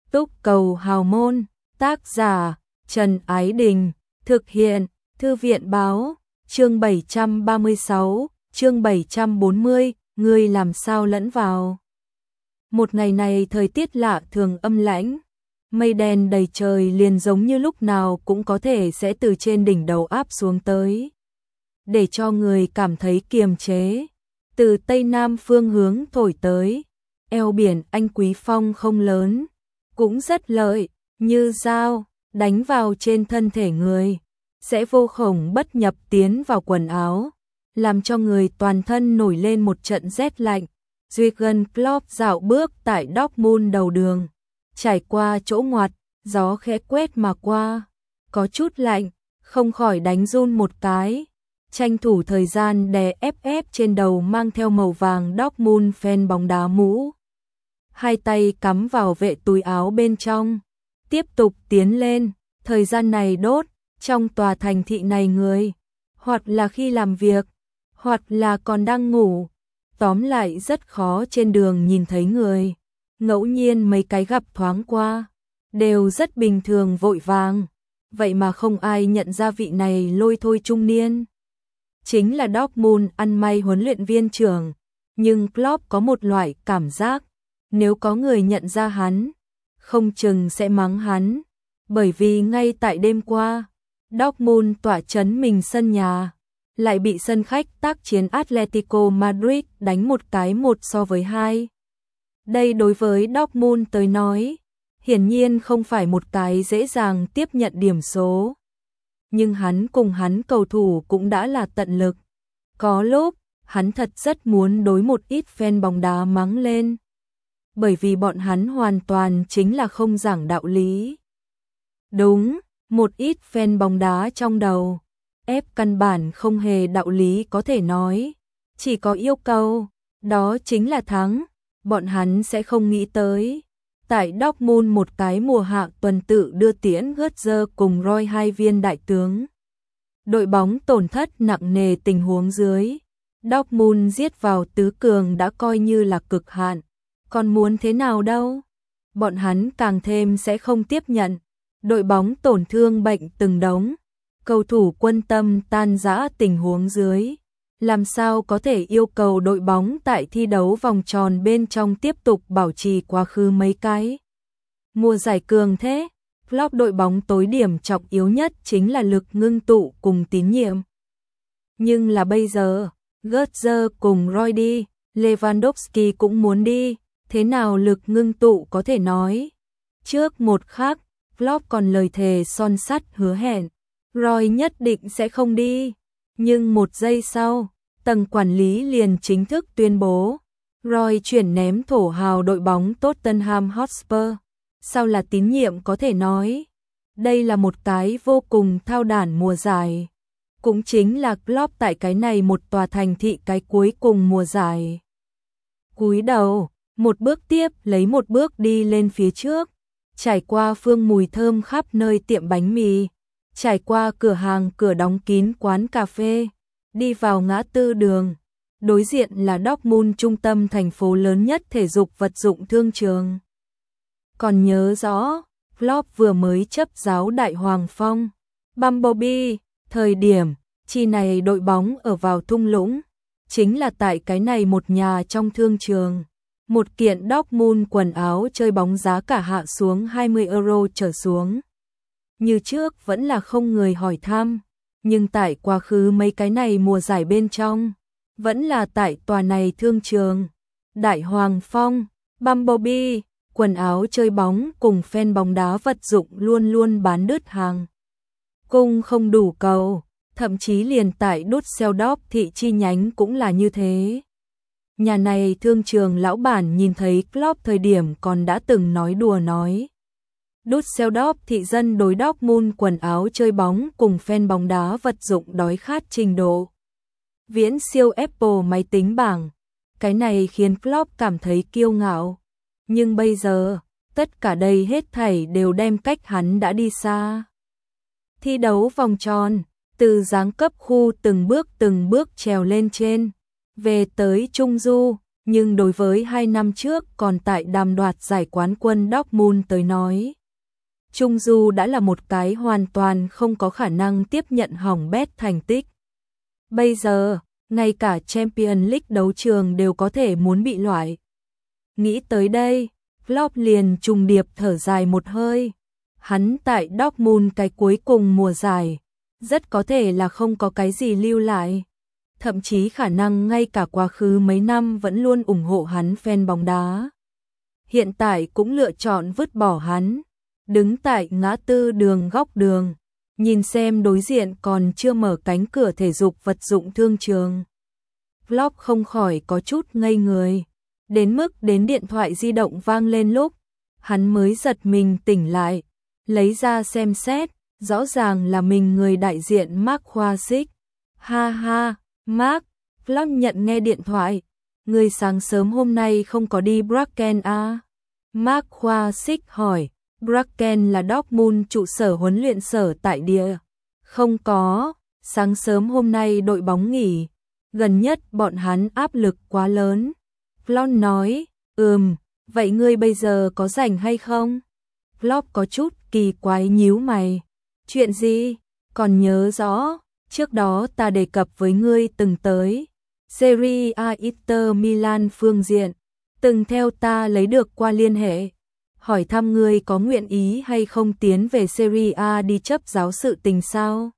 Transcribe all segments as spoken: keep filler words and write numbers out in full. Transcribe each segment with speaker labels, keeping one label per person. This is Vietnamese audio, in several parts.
Speaker 1: Túc cầu hào môn, tác giả Trần Ái Đình, thực hiện Thư viện báo, chương bảy trăm ba mươi sáu, chương bảy trăm bốn mươi, ngươi làm sao lẫn vào. Một ngày này thời tiết lạ thường âm lãnh, mây đen đầy trời liền giống như lúc nào cũng có thể sẽ từ trên đỉnh đầu áp xuống tới, để cho người cảm thấy kiềm chế. Từ tây nam phương hướng thổi tới, eo biển Anh Quý phong không lớn, cũng rất lợi, như dao, đánh vào trên thân thể người, sẽ vô khổng bất nhập tiến vào quần áo, làm cho người toàn thân nổi lên một trận rét lạnh. Jürgen Klopp dạo bước tại Dortmund đầu đường, trải qua chỗ ngoặt, gió khẽ quét mà qua, có chút lạnh, không khỏi đánh run một cái. Tranh thủ thời gian đè ép ép trên đầu mang theo màu vàng Dortmund fan bóng đá mũ. Hai tay cắm vào vệ túi áo bên trong, tiếp tục tiến lên. Thời gian này đốt, trong tòa thành thị này người, hoặc là khi làm việc, hoặc là còn đang ngủ. Tóm lại rất khó trên đường nhìn thấy người. Ngẫu nhiên mấy cái gặp thoáng qua, đều rất bình thường vội vàng. Vậy mà không ai nhận ra vị này lôi thôi trung niên. Chính là Dortmund ăn may huấn luyện viên trưởng. Nhưng Klopp có một loại cảm giác, nếu có người nhận ra hắn, không chừng sẽ mắng hắn. Bởi vì ngay tại đêm qua, Dortmund tỏa trấn mình sân nhà, lại bị sân khách tác chiến Atletico Madrid đánh một cái một so với hai. Đây đối với Dortmund tới nói, hiển nhiên không phải một cái dễ dàng tiếp nhận điểm số. Nhưng hắn cùng hắn cầu thủ cũng đã là tận lực. Có lúc, hắn thật rất muốn đối một ít fan bóng đá mắng lên. Bởi vì bọn hắn hoàn toàn chính là không giảng đạo lý. Đúng, một ít fan bóng đá trong đầu, ép căn bản không hề đạo lý có thể nói. Chỉ có yêu cầu, đó chính là thắng. Bọn hắn sẽ không nghĩ tới. Tại Dortmund một cái mùa hạ tuần tự đưa tiễn Götze cùng Roy hai viên đại tướng. Đội bóng tổn thất nặng nề tình huống dưới. Dortmund giết vào tứ cường đã coi như là cực hạn. Còn muốn thế nào đâu? Bọn hắn càng thêm sẽ không tiếp nhận. Đội bóng tổn thương bệnh từng đống. Cầu thủ quân tâm tan rã tình huống dưới. Làm sao có thể yêu cầu đội bóng tại thi đấu vòng tròn bên trong tiếp tục bảo trì quá khứ mấy cái mùa giải cường thế? Klopp đội bóng tối điểm trọng yếu nhất chính là lực ngưng tụ cùng tín nhiệm. Nhưng là bây giờ, Götze cùng Roy đi, Lewandowski cũng muốn đi, thế nào lực ngưng tụ có thể nói? Trước một khắc, Klopp còn lời thề son sắt hứa hẹn, Roy nhất định sẽ không đi. Nhưng một giây sau, tầng quản lý liền chính thức tuyên bố Roy chuyển ném thổ hào đội bóng Tottenham Hotspur. Sao là tín nhiệm có thể nói? Đây là một cái vô cùng thao đản mùa giải. Cũng chính là Klopp tại cái này một tòa thành thị cái cuối cùng mùa giải. Cúi đầu, một bước tiếp lấy một bước đi lên phía trước, trải qua phương mùi thơm khắp nơi tiệm bánh mì, trải qua cửa hàng cửa đóng kín quán cà phê, đi vào ngã tư đường. Đối diện là Dortmund trung tâm thành phố lớn nhất thể dục vật dụng thương trường. Còn nhớ rõ, Klopp vừa mới chấp giáo Đại Hoàng Phong, Bumblebee, thời điểm, chi này đội bóng ở vào thung lũng, chính là tại cái này một nhà trong thương trường. Một kiện Dortmund quần áo chơi bóng giá cả hạ xuống hai mươi euro trở xuống. Như trước vẫn là không người hỏi thăm, nhưng tại quá khứ mấy cái này mùa giải bên trong, vẫn là tại tòa này thương trường. Đại Hoàng Phong, Bumblebee, quần áo chơi bóng cùng fan bóng đá vật dụng luôn luôn bán đứt hàng. Cung không đủ cầu, thậm chí liền tại Düsseldorf thị chi nhánh cũng là như thế. Nhà này thương trường lão bản nhìn thấy Klopp thời điểm còn đã từng nói đùa nói. Düsseldorf thị dân đối Dortmund quần áo chơi bóng cùng fan bóng đá vật dụng đói khát trình độ viễn siêu Apple máy tính bảng. Cái này khiến Klopp cảm thấy kiêu ngạo. Nhưng bây giờ, tất cả đây hết thảy đều đem cách hắn đã đi xa. Thi đấu vòng tròn, từ giáng cấp khu từng bước từng bước trèo lên trên, về tới Trung Du, nhưng đối với hai năm trước còn tại đàm đoạt giải quán quân Dortmund tới nói, Trung Du đã là một cái hoàn toàn không có khả năng tiếp nhận hỏng bét thành tích. Bây giờ, ngay cả Champions League đấu trường đều có thể muốn bị loại. Nghĩ tới đây, Klopp liền trùng điệp thở dài một hơi. Hắn tại Dortmund cái cuối cùng mùa giải, rất có thể là không có cái gì lưu lại. Thậm chí khả năng ngay cả quá khứ mấy năm vẫn luôn ủng hộ hắn fan bóng đá. Hiện tại cũng lựa chọn vứt bỏ hắn. Đứng tại ngã tư đường góc đường, nhìn xem đối diện còn chưa mở cánh cửa thể dục vật dụng thương trường. Klopp không khỏi có chút ngây người. Đến mức đến điện thoại di động vang lên lúc, hắn mới giật mình tỉnh lại, lấy ra xem xét, rõ ràng là mình người đại diện Mark Wahlberg. Ha ha, Mark, Klopp nhận nghe điện thoại, người sáng sớm hôm nay không có đi Bracken à? Mark Wahlberg hỏi, Bracken là Dortmund trụ sở huấn luyện sở tại địa. Không có, sáng sớm hôm nay đội bóng nghỉ, gần nhất bọn hắn áp lực quá lớn. Klopp nói, ừm, vậy ngươi bây giờ có rảnh hay không? Klopp có chút kỳ quái nhíu mày. Chuyện gì? Còn nhớ rõ, trước đó ta đề cập với ngươi từng tới. Serie A Inter Milan phương diện, từng theo ta lấy được qua liên hệ. Hỏi thăm ngươi có nguyện ý hay không tiến về Serie A đi chấp giáo sự tình sao?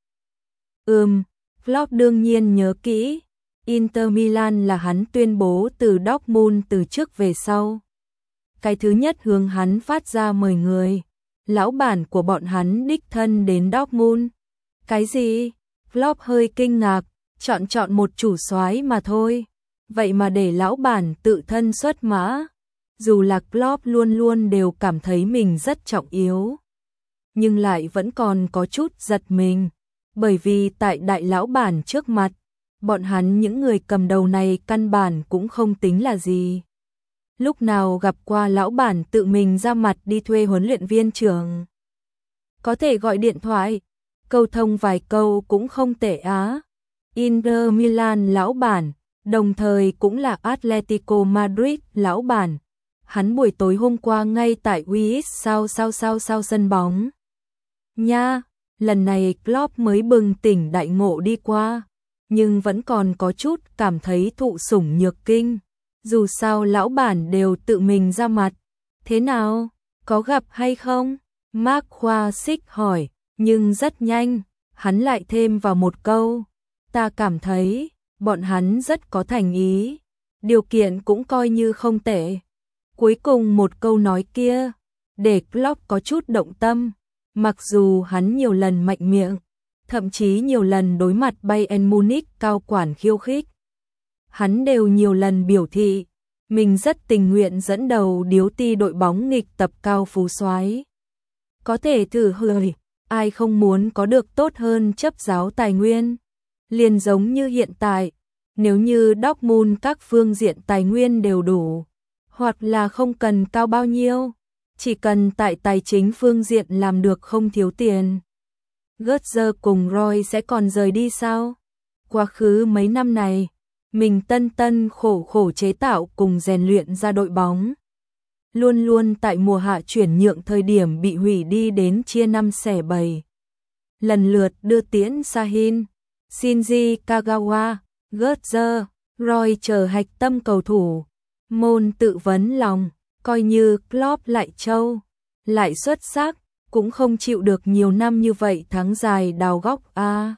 Speaker 1: Ừm, Klopp đương nhiên nhớ kỹ. Inter Milan là hắn tuyên bố từ Dortmund từ trước về sau. Cái thứ nhất hướng hắn phát ra mời người. Lão bản của bọn hắn đích thân đến Dortmund. Cái gì? Klopp hơi kinh ngạc, chọn chọn một chủ soái mà thôi. Vậy mà để lão bản tự thân xuất mã. Dù là Klopp luôn luôn đều cảm thấy mình rất trọng yếu, nhưng lại vẫn còn có chút giật mình. Bởi vì tại đại lão bản trước mặt, bọn hắn những người cầm đầu này căn bản cũng không tính là gì. Lúc nào gặp qua lão bản tự mình ra mặt đi thuê huấn luyện viên trưởng. Có thể gọi điện thoại, câu thông vài câu cũng không tệ á. Inter Milan lão bản, đồng thời cũng là Atletico Madrid lão bản. Hắn buổi tối hôm qua ngay tại Wies sao sao sao sao sân bóng. Nha, lần này Klopp mới bừng tỉnh đại ngộ đi qua, nhưng vẫn còn có chút cảm thấy thụ sủng nhược kinh. Dù sao lão bản đều tự mình ra mặt. Thế nào, có gặp hay không? Mark Wahlberg hỏi, nhưng rất nhanh, hắn lại thêm vào một câu. Ta cảm thấy, bọn hắn rất có thành ý, điều kiện cũng coi như không tệ. Cuối cùng một câu nói kia, để Klopp có chút động tâm, mặc dù hắn nhiều lần mạnh miệng, thậm chí nhiều lần đối mặt Bayern Munich cao quản khiêu khích. Hắn đều nhiều lần biểu thị, mình rất tình nguyện dẫn đầu điếu ti đội bóng nghịch tập cao phú soái. Có thể thử hơi, ai không muốn có được tốt hơn chấp giáo tài nguyên. Liền giống như hiện tại, nếu như Dortmund các phương diện tài nguyên đều đủ, hoặc là không cần cao bao nhiêu, chỉ cần tại tài chính phương diện làm được không thiếu tiền. Götze cùng Roy sẽ còn rời đi sao? Quá khứ mấy năm này, mình tân tân khổ khổ chế tạo cùng rèn luyện ra đội bóng. Luôn luôn tại mùa hạ chuyển nhượng thời điểm bị hủy đi đến chia năm xẻ bảy. Lần lượt đưa tiễn Sahin, Shinji Kagawa, Götze, Roy chờ hạch tâm cầu thủ. Môn tự vấn lòng, coi như Klopp lại trâu, lại xuất sắc, cũng không chịu được nhiều năm như vậy tháng dài đào góc a. À.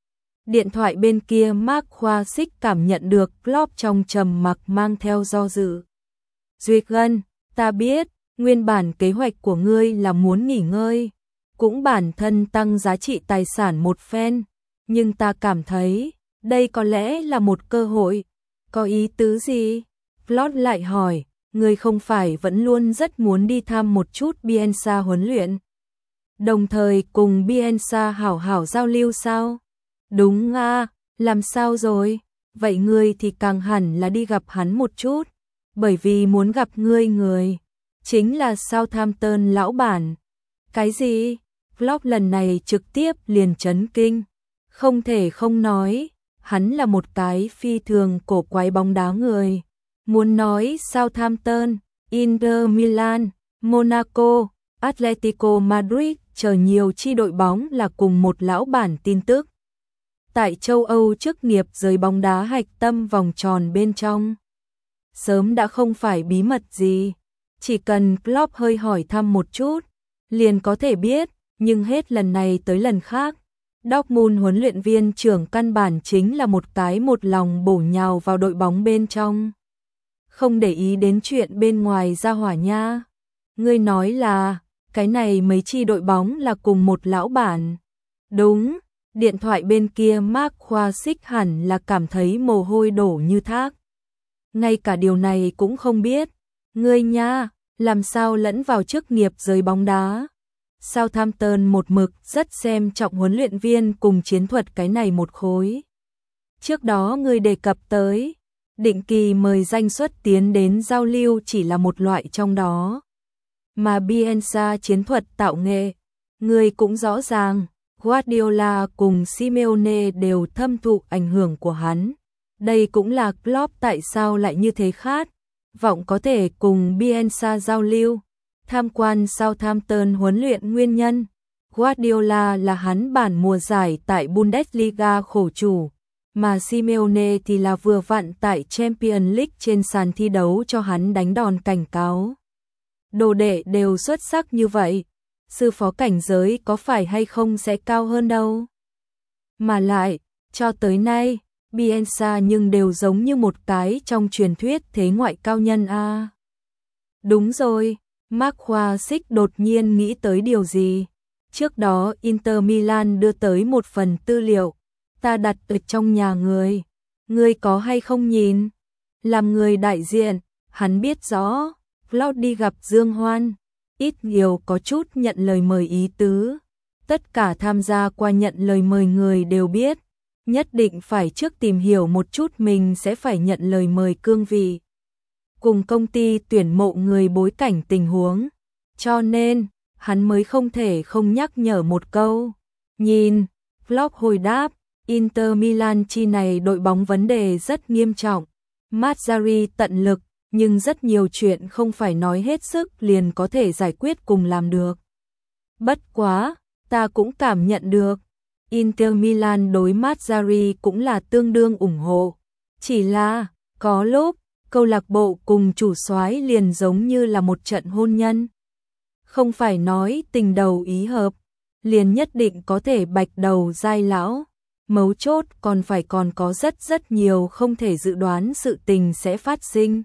Speaker 1: Điện thoại bên kia Mark Wahlberg cảm nhận được Klopp trong trầm mặc mang theo do dự. Duyệt Gân, ta biết, nguyên bản kế hoạch của ngươi là muốn nghỉ ngơi, cũng bản thân tăng giá trị tài sản một phen, nhưng ta cảm thấy, đây có lẽ là một cơ hội. Có ý tứ gì? Klopp lại hỏi, ngươi không phải vẫn luôn rất muốn đi thăm một chút Bielsa huấn luyện, đồng thời cùng Bielsa hảo hảo giao lưu sao? Đúng à, làm sao rồi? Vậy ngươi thì càng hẳn là đi gặp hắn một chút, bởi vì muốn gặp ngươi người, chính là Southampton lão bản. Cái gì? Klopp lần này trực tiếp liền chấn kinh, không thể không nói, hắn là một cái phi thường cổ quái bóng đá người. Muốn nói Southampton, Inter Milan, Monaco, Atletico Madrid chờ nhiều chi đội bóng là cùng một lão bản tin tức. Tại châu Âu chức nghiệp giới bóng đá hạch tâm vòng tròn bên trong. Sớm đã không phải bí mật gì, chỉ cần Klopp hơi hỏi thăm một chút, liền có thể biết, nhưng hết lần này tới lần khác. Dortmund huấn luyện viên trưởng căn bản chính là một cái một lòng bổ nhào vào đội bóng bên trong. Không để ý đến chuyện bên ngoài ra hỏa nha. Ngươi nói là, cái này mấy chi đội bóng là cùng một lão bản. Đúng, điện thoại bên kia Mark Khoa Xích hẳn là cảm thấy mồ hôi đổ như thác. Ngay cả điều này cũng không biết. Ngươi nha, làm sao lẫn vào chức nghiệp giới bóng đá. Southampton một mực rất xem trọng huấn luyện viên cùng chiến thuật cái này một khối. Trước đó ngươi đề cập tới, định kỳ mời danh xuất tiến đến giao lưu chỉ là một loại trong đó. Mà Bielsa chiến thuật tạo nghệ, ngươi cũng rõ ràng, Guardiola cùng Simeone đều thâm thụ ảnh hưởng của hắn. Đây cũng là Klopp tại sao lại như thế khát, vọng có thể cùng Bielsa giao lưu. Tham quan Southampton huấn luyện nguyên nhân, Guardiola là hắn bản mùa giải tại Bundesliga khổ chủ, mà Simeone thì là vừa vặn tại Champions League trên sàn thi đấu cho hắn đánh đòn cảnh cáo. Đồ đệ đều xuất sắc như vậy, sư phó cảnh giới có phải hay không sẽ cao hơn đâu. Mà lại, cho tới nay, Bielsa nhưng đều giống như một cái trong truyền thuyết thế ngoại cao nhân a. À. Đúng rồi. Mark Khoa Xích đột nhiên nghĩ tới điều gì. Trước đó Inter Milan đưa tới một phần tư liệu, ta đặt ở trong nhà người. Ngươi có hay không nhìn? Làm người đại diện, hắn biết rõ, Klopp đi gặp Dương Hoan, ít nhiều có chút nhận lời mời ý tứ. Tất cả tham gia qua nhận lời mời người đều biết, nhất định phải trước tìm hiểu một chút mình sẽ phải nhận lời mời cương vị. Cùng công ty tuyển mộ người bối cảnh tình huống, cho nên hắn mới không thể không nhắc nhở một câu. Nhìn, Klopp hồi đáp, Inter Milan chi này đội bóng vấn đề rất nghiêm trọng. Mazzarri tận lực, nhưng rất nhiều chuyện không phải nói hết sức liền có thể giải quyết cùng làm được. Bất quá, ta cũng cảm nhận được, Inter Milan đối Mazzarri cũng là tương đương ủng hộ. Chỉ là, có lúc, câu lạc bộ cùng chủ soái liền giống như là một trận hôn nhân. Không phải nói tình đầu ý hợp, liền nhất định có thể bạch đầu dai lão. Mấu chốt còn phải còn có rất rất nhiều không thể dự đoán sự tình sẽ phát sinh.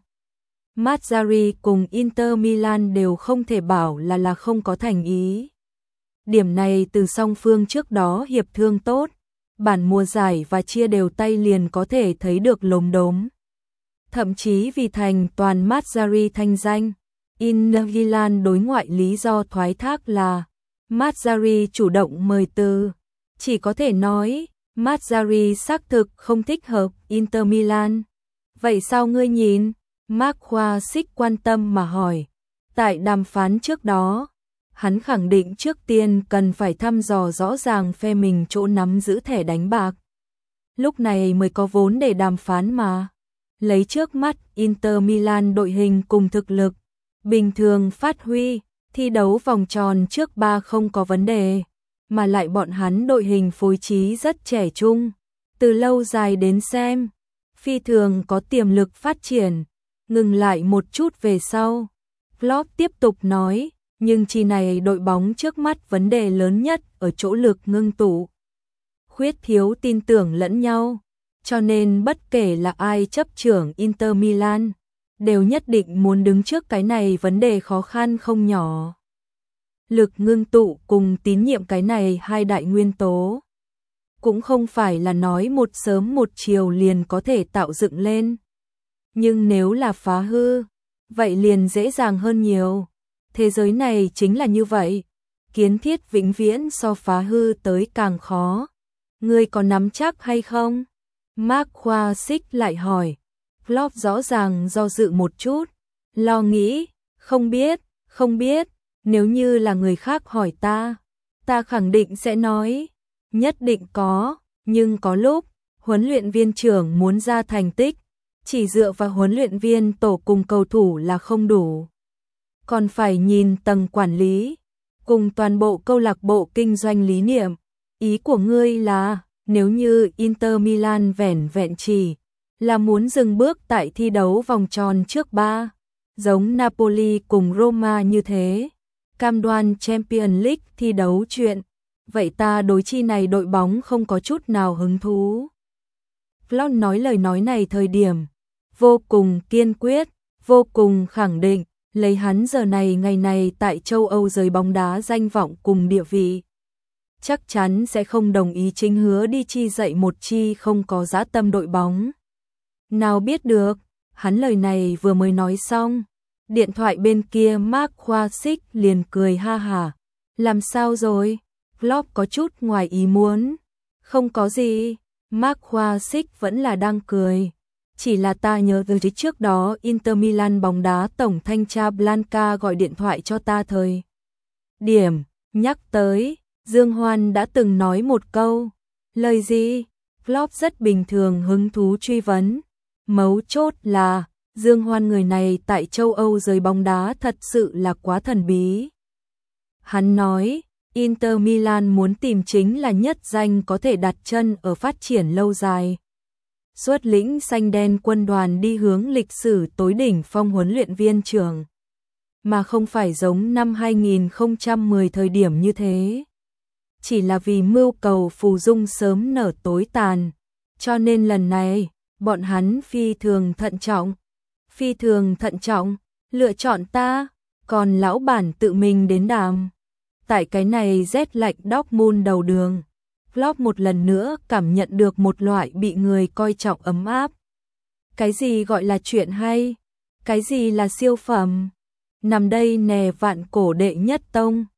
Speaker 1: Mazzarri cùng Inter Milan đều không thể bảo là là không có thành ý. Điểm này từ song phương trước đó hiệp thương tốt, bản mùa giải và chia đều tay liền có thể thấy được lốm đốm. Thậm chí vì thành toàn Mazzarri thanh danh, Inter Milan đối ngoại lý do thoái thác là Mazzarri chủ động mời từ. Chỉ có thể nói, Mazzarri xác thực không thích hợp Inter Milan. Vậy sao ngươi nhìn? Mark Khoa Xích quan tâm mà hỏi. Tại đàm phán trước đó, hắn khẳng định trước tiên cần phải thăm dò rõ ràng phe mình chỗ nắm giữ thẻ đánh bạc. Lúc này mới có vốn để đàm phán mà. Lấy trước mắt Inter Milan đội hình cùng thực lực, bình thường phát huy, thi đấu vòng tròn trước ba không có vấn đề, mà lại bọn hắn đội hình phối trí rất trẻ trung, từ lâu dài đến xem, phi thường có tiềm lực phát triển. Ngừng lại một chút về sau, Klopp tiếp tục nói, nhưng chi này đội bóng trước mắt vấn đề lớn nhất ở chỗ lực ngưng tụ. Khuyết thiếu tin tưởng lẫn nhau, cho nên bất kể là ai chấp trưởng Inter Milan, đều nhất định muốn đứng trước cái này vấn đề khó khăn không nhỏ. Lực ngưng tụ cùng tín nhiệm cái này hai đại nguyên tố, cũng không phải là nói một sớm một chiều liền có thể tạo dựng lên. Nhưng nếu là phá hư, vậy liền dễ dàng hơn nhiều. Thế giới này chính là như vậy, kiến thiết vĩnh viễn so phá hư tới càng khó. Ngươi có nắm chắc hay không? Mark Khoa Xích lại hỏi. Klopp rõ ràng do dự một chút, lo nghĩ, không biết, không biết, nếu như là người khác hỏi ta, ta khẳng định sẽ nói, nhất định có, nhưng có lúc, huấn luyện viên trưởng muốn ra thành tích, Chỉ dựa vào huấn luyện viên tổ cùng cầu thủ là không đủ. Còn phải nhìn tầng quản lý, cùng toàn bộ câu lạc bộ kinh doanh lý niệm. Ý của ngươi là, nếu như Inter Milan vẻn vẹn chỉ là muốn dừng bước tại thi đấu vòng tròn trước ba, giống Napoli cùng Roma như thế, cam đoan Champions League thi đấu chuyện, vậy ta đối chi này đội bóng không có chút nào hứng thú. Klopp nói lời nói này thời điểm vô cùng kiên quyết, vô cùng khẳng định, lấy hắn giờ này ngày này tại châu Âu giới bóng đá danh vọng cùng địa vị. Chắc chắn sẽ không đồng ý chính hứa đi chi dạy một chi không có dã tâm đội bóng. Nào biết được, hắn lời này vừa mới nói xong, điện thoại bên kia Mark Khoa-Xích liền cười ha hả. Làm sao rồi? Klopp có chút ngoài ý muốn. Không có gì, Mark Khoa-Xích vẫn là đang cười. Chỉ là ta nhớ từ trước đó Inter Milan bóng đá tổng thanh tra Blanca gọi điện thoại cho ta thời điểm nhắc tới, Dương Hoan đã từng nói một câu. Lời gì? Klopp rất bình thường hứng thú truy vấn. Mấu chốt là, Dương Hoan người này tại châu Âu giới bóng đá thật sự là quá thần bí. Hắn nói, Inter Milan muốn tìm chính là nhất danh có thể đặt chân ở phát triển lâu dài. Xuất lĩnh xanh đen quân đoàn đi hướng lịch sử tối đỉnh phong huấn luyện viên trưởng. Mà không phải giống năm hai nghìn không trăm mười thời điểm như thế. Chỉ là vì mưu cầu phù dung sớm nở tối tàn. Cho nên lần này, bọn hắn phi thường thận trọng. Phi thường thận trọng, lựa chọn ta, còn lão bản tự mình đến đàm. Tại cái này rét lạnh Dortmund đầu đường, Klopp một lần nữa cảm nhận được một loại bị người coi trọng ấm áp. Cái gì gọi là chuyện hay? Cái gì là siêu phẩm? Nằm đây nè vạn cổ đệ nhất tông.